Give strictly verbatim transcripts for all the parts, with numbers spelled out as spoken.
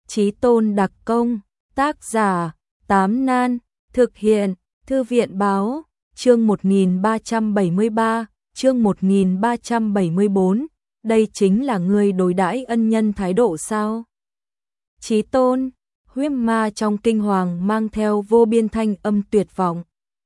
Chí Tôn đặc công, tác giả, Tám Nan, thực hiện, Thư viện báo, chương một nghìn ba trăm bảy mươi ba, chương một nghìn ba trăm bảy mươi bốn, đây chính là người đối đãi ân nhân thái độ sao? Chí Tôn, huyết ma trong kinh hoàng mang theo vô biên thanh âm tuyệt vọng.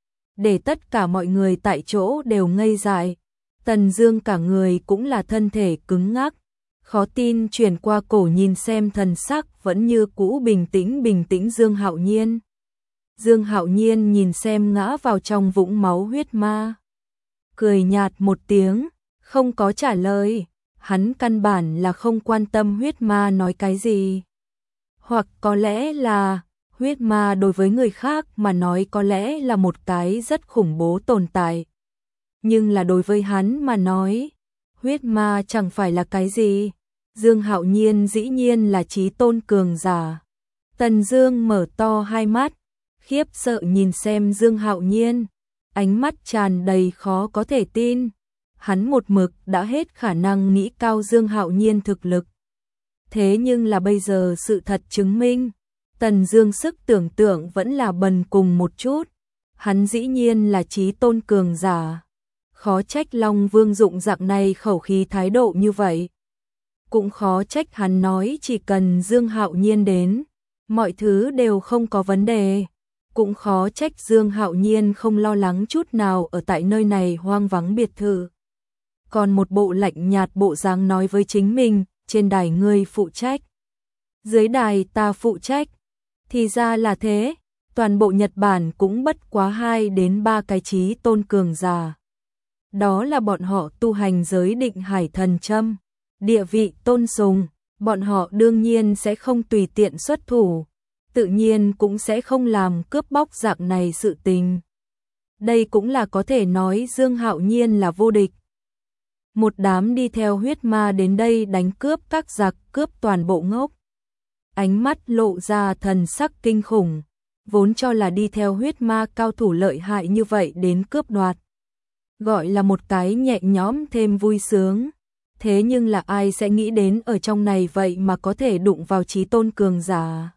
Để tất cả mọi người tại chỗ đều ngây dại, Tần Dương cả người cũng là thân thể cứng ngắc, khó tin chuyển qua cổ nhìn xem thần sắc vẫn như cũ bình tĩnh bình tĩnh Dương Hạo Nhiên. Dương Hạo Nhiên nhìn xem ngã vào trong vũng máu huyết ma, cười nhạt một tiếng, không có trả lời, hắn căn bản là không quan tâm huyết ma nói cái gì. Hoặc có lẽ là huyết ma đối với người khác mà nói có lẽ là một cái rất khủng bố tồn tại. Nhưng là đối với hắn mà nói, huyết ma chẳng phải là cái gì. Dương Hạo Nhiên dĩ nhiên là chí tôn cường giả. Tần Dương mở to hai mắt, khiếp sợ nhìn xem Dương Hạo Nhiên, ánh mắt tràn đầy khó có thể tin. Hắn một mực đã hết khả năng nghĩ cao Dương Hạo Nhiên thực lực. Thế nhưng là bây giờ sự thật chứng minh, Tần Dương sức tưởng tượng vẫn là bần cùng một chút. Hắn dĩ nhiên là chí tôn cường giả. Khó trách Long Vương dụng dạng này khẩu khí thái độ như vậy. Cũng khó trách hắn nói chỉ cần Dương Hạo Nhiên đến, mọi thứ đều không có vấn đề. Cũng khó trách Dương Hạo Nhiên không lo lắng chút nào ở tại nơi này hoang vắng biệt thự. Còn một bộ lạnh nhạt bộ dáng nói với chính mình, trên đài ngươi phụ trách, dưới đài ta phụ trách. Thì ra là thế, toàn bộ Nhật Bản cũng bất quá hai đến ba cái chí tôn cường giả. Đó là bọn họ tu hành giới định hải thần châm, địa vị tôn sùng, bọn họ đương nhiên sẽ không tùy tiện xuất thủ, tự nhiên cũng sẽ không làm cướp bóc dạng này sự tình. Đây cũng là có thể nói Dương Hạo Nhiên là vô địch. Một đám đi theo huyết ma đến đây đánh cướp các giặc cướp toàn bộ ngốc. Ánh mắt lộ ra thần sắc kinh khủng, vốn cho là đi theo huyết ma cao thủ lợi hại như vậy đến cướp đoạt. Gọi là một cái nhẹ nhõm thêm vui sướng. Thế nhưng là ai sẽ nghĩ đến ở trong này vậy mà có thể đụng vào chí tôn cường giả.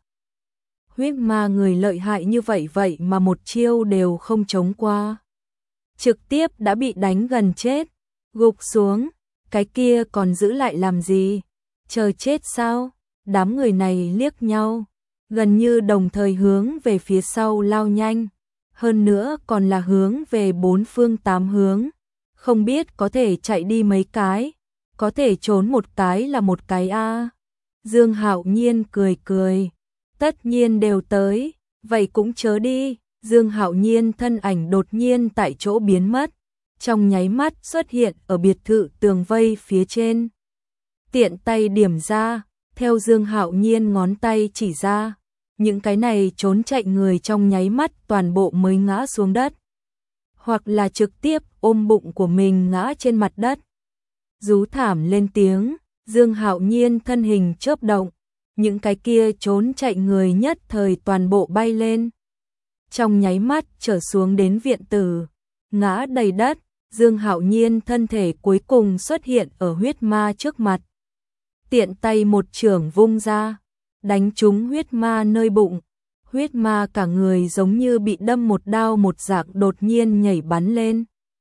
Huyết ma người lợi hại như vậy vậy mà một chiêu đều không chống qua. Trực tiếp đã bị đánh gần chết, gục xuống, cái kia còn giữ lại làm gì? Chờ chết sao? Đám người này liếc nhau, gần như đồng thời hướng về phía sau lao nhanh, hơn nữa còn là hướng về bốn phương tám hướng, không biết có thể chạy đi mấy cái, có thể trốn một cái là một cái a. À. Dương Hạo Nhiên cười cười, tất nhiên đều tới, vậy cũng chớ đi. Dương Hạo Nhiên thân ảnh đột nhiên tại chỗ biến mất, trong nháy mắt xuất hiện ở biệt thự tường vây phía trên. Tiện tay điểm ra, theo Dương Hạo Nhiên ngón tay chỉ ra, những cái này trốn chạy người trong nháy mắt toàn bộ mới ngã xuống đất, hoặc là trực tiếp ôm bụng của mình ngã trên mặt đất. Rú thảm lên tiếng, Dương Hạo Nhiên thân hình chớp động, những cái kia trốn chạy người nhất thời toàn bộ bay lên. Trong nháy mắt trở xuống đến viện tử, ngã đầy đất, Dương Hạo Nhiên thân thể cuối cùng xuất hiện ở huyết ma trước mặt. Tiện tay một chưởng vung ra, đánh trúng huyết ma nơi bụng. Huyết ma cả người giống như bị đâm một đao một dạng đột nhiên nhảy bắn lên.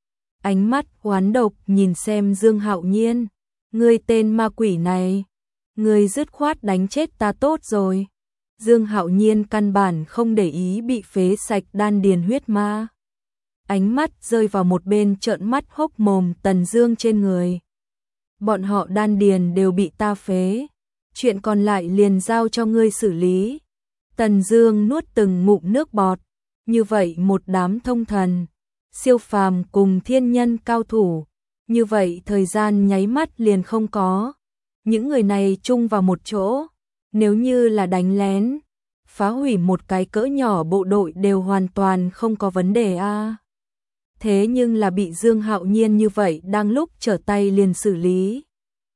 Ánh mắt oán độc nhìn xem Dương Hạo Nhiên, ngươi tên ma quỷ này, ngươi dứt khoát đánh chết ta tốt rồi. Dương Hạo Nhiên căn bản không để ý bị phế sạch đan điền huyết ma. Ánh mắt rơi vào một bên trợn mắt hốc mồm Tần Dương trên người. Bọn họ đan điền đều bị ta phế, chuyện còn lại liền giao cho ngươi xử lý. Tần Dương nuốt từng ngụm nước bọt, như vậy một đám thông thần, siêu phàm cùng thiên nhân cao thủ, như vậy thời gian nháy mắt liền không có. Những người này chung vào một chỗ, nếu như là đánh lén, phá hủy một cái cỡ nhỏ bộ đội đều hoàn toàn không có vấn đề a. À. Thế nhưng là bị Dương Hạo Nhiên như vậy đang lúc trở tay liền xử lý.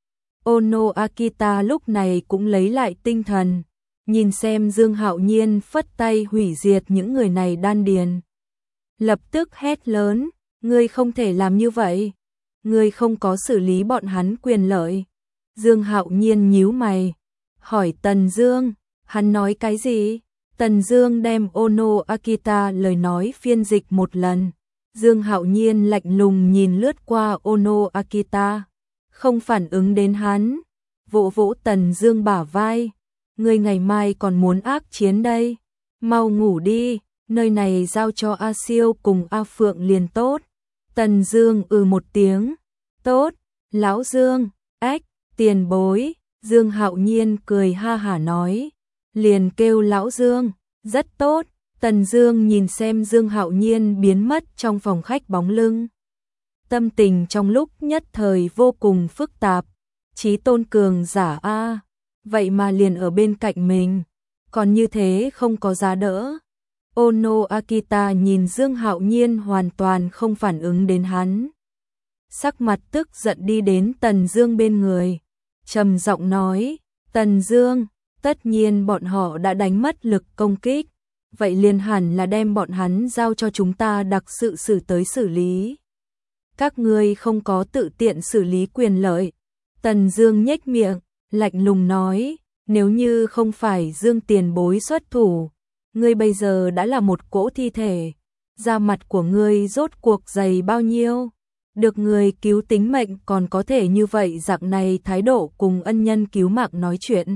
Ono Akita lúc này cũng lấy lại tinh thần, nhìn xem Dương Hạo Nhiên phất tay hủy diệt những người này đan điền. Lập tức hét lớn, ngươi không thể làm như vậy, ngươi không có xử lý bọn hắn quyền lợi. Dương Hạo Nhiên nhíu mày, hỏi Tần Dương, Hắn nói cái gì? Tần Dương đem Ono Akita lời nói phiên dịch một lần. Dương Hạo Nhiên lạnh lùng nhìn lướt qua Ono Akita, không phản ứng đến hắn, vỗ vỗ Tần Dương bả vai. Ngươi ngày mai còn muốn ác chiến đây, mau ngủ đi, nơi này giao cho A Siêu cùng A Phượng liền tốt. Tần Dương ừ một tiếng, tốt, lão Dương, ách, tiền bối. Dương Hạo Nhiên cười ha hả nói, liền kêu lão Dương, rất tốt. Tần Dương nhìn xem Dương Hạo Nhiên biến mất trong phòng khách bóng lưng. Tâm tình trong lúc nhất thời vô cùng phức tạp. Chí tôn cường giả a, vậy mà liền ở bên cạnh mình, còn như thế không có giá đỡ. Ono Akita nhìn Dương Hạo Nhiên hoàn toàn không phản ứng đến hắn. Sắc mặt tức giận đi đến Tần Dương bên người, trầm giọng nói, Tần Dương, tất nhiên bọn họ đã đánh mất lực công kích, vậy liền hẳn là đem bọn hắn giao cho chúng ta đặc sự xử tới xử lý. Các ngươi không có tự tiện xử lý quyền lợi. Tần Dương nhếch miệng, lạnh lùng nói, nếu như không phải Dương tiền bối xuất thủ, ngươi bây giờ đã là một cỗ thi thể, da mặt của ngươi rốt cuộc dày bao nhiêu, được người cứu tính mệnh còn có thể như vậy dạng này thái độ cùng ân nhân cứu mạng nói chuyện.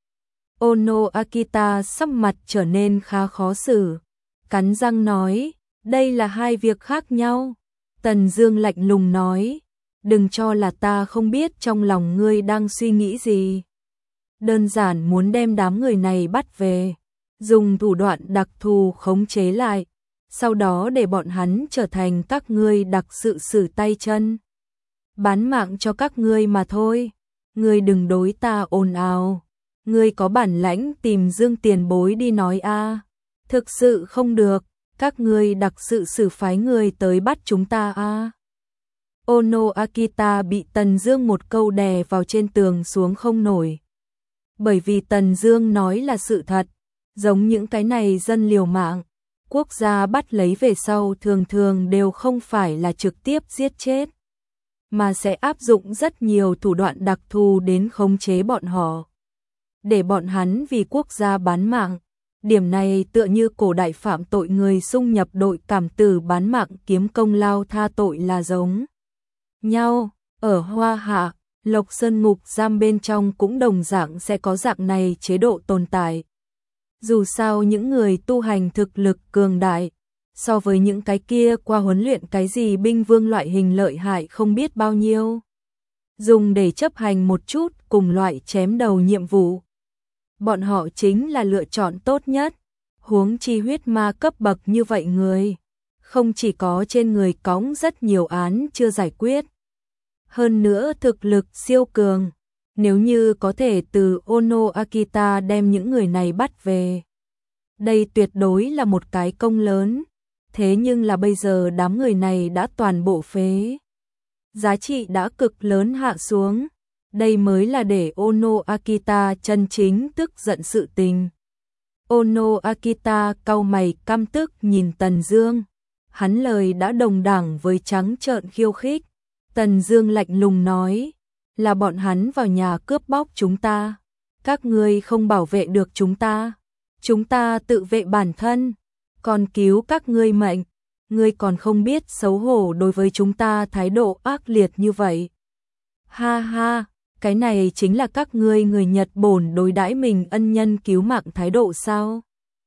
Ono Akita sắc mặt trở nên khá khó xử, cắn răng nói, đây là hai việc khác nhau. Tần Dương lạnh lùng nói, đừng cho là ta không biết trong lòng ngươi đang suy nghĩ gì. Đơn giản muốn đem đám người này bắt về, dùng thủ đoạn đặc thù khống chế lại, sau đó để bọn hắn trở thành các ngươi đặc sự xử tay chân. Bán mạng cho các ngươi mà thôi, ngươi đừng đối ta ồn ào. Ngươi có bản lãnh tìm Dương tiền bối đi nói a. Thực sự không được, các ngươi đặc sự xử phái người tới bắt chúng ta a. Ono Akita bị Tần Dương một câu đè vào trên tường xuống không nổi. Bởi vì Tần Dương nói là sự thật, giống những cái này dân liều mạng, quốc gia bắt lấy về sau thường thường đều không phải là trực tiếp giết chết, mà sẽ áp dụng rất nhiều thủ đoạn đặc thù đến khống chế bọn họ, để bọn hắn vì quốc gia bán mạng. Điểm này tựa như cổ đại phạm tội người xung nhập đội cảm tử bán mạng kiếm công lao tha tội là giống nhau. Ở Hoa Hạ, Lộc Sơn ngục giam bên trong cũng đồng dạng sẽ có dạng này chế độ tồn tại. Dù sao những người tu hành thực lực cường đại, so với những cái kia qua huấn luyện cái gì binh vương loại hình lợi hại không biết bao nhiêu, dùng để chấp hành một chút cùng loại chém đầu nhiệm vụ, bọn họ chính là lựa chọn tốt nhất. Huống chi huyết ma cấp bậc như vậy người, không chỉ có trên người cõng rất nhiều án chưa giải quyết, hơn nữa thực lực siêu cường. Nếu như có thể từ Ono Akita đem những người này bắt về, đây tuyệt đối là một cái công lớn. Thế nhưng là bây giờ đám người này đã toàn bộ phế, giá trị đã cực lớn hạ xuống. Đây mới là để Ono Akita chân chính tức giận sự tình. Ono Akita cau mày căm tức nhìn Tần Dương. Hắn lời đã đồng đẳng với trắng trợn khiêu khích. Tần Dương lạnh lùng nói, là bọn hắn vào nhà cướp bóc chúng ta, các ngươi không bảo vệ được chúng ta, chúng ta tự vệ bản thân, còn cứu các ngươi mệnh, ngươi còn không biết xấu hổ đối với chúng ta thái độ ác liệt như vậy. Ha ha, cái này chính là các ngươi người Nhật Bổn đối đãi mình ân nhân cứu mạng thái độ sao?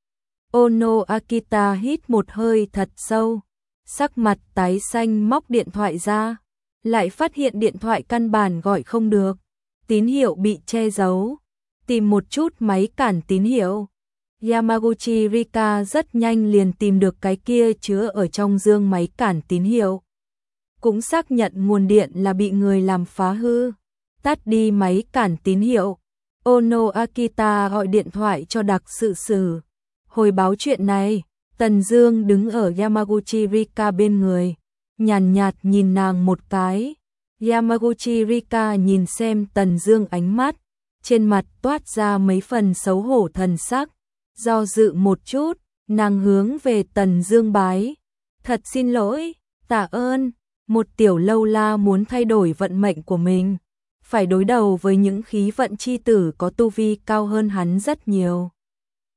Ono Akita hít một hơi thật sâu, sắc mặt tái xanh móc điện thoại ra, lại phát hiện điện thoại căn bản gọi không được, tín hiệu bị che giấu, tìm một chút máy cản tín hiệu. Yamaguchi Rika rất nhanh liền tìm được cái kia chứa ở trong dương máy cản tín hiệu, cũng xác nhận nguồn điện là bị người làm phá hư, tắt đi máy cản tín hiệu. Ono Akita gọi điện thoại cho đặc sự xử, hồi báo chuyện này. Tần Dương đứng ở Yamaguchi Rika bên người, nhàn nhạt nhìn nàng một cái. Yamaguchi Rika nhìn xem Tần Dương ánh mắt, trên mặt toát ra mấy phần xấu hổ thần sắc, do dự một chút, nàng hướng về Tần Dương bái. Thật xin lỗi, tạ ơn, một tiểu lâu la muốn thay đổi vận mệnh của mình, phải đối đầu với những khí vận chi tử có tu vi cao hơn hắn rất nhiều.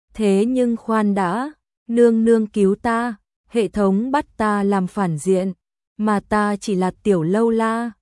Thế nhưng khoan đã, nương nương cứu ta, hệ thống bắt ta làm phản diện, mà ta chỉ là tiểu lâu la,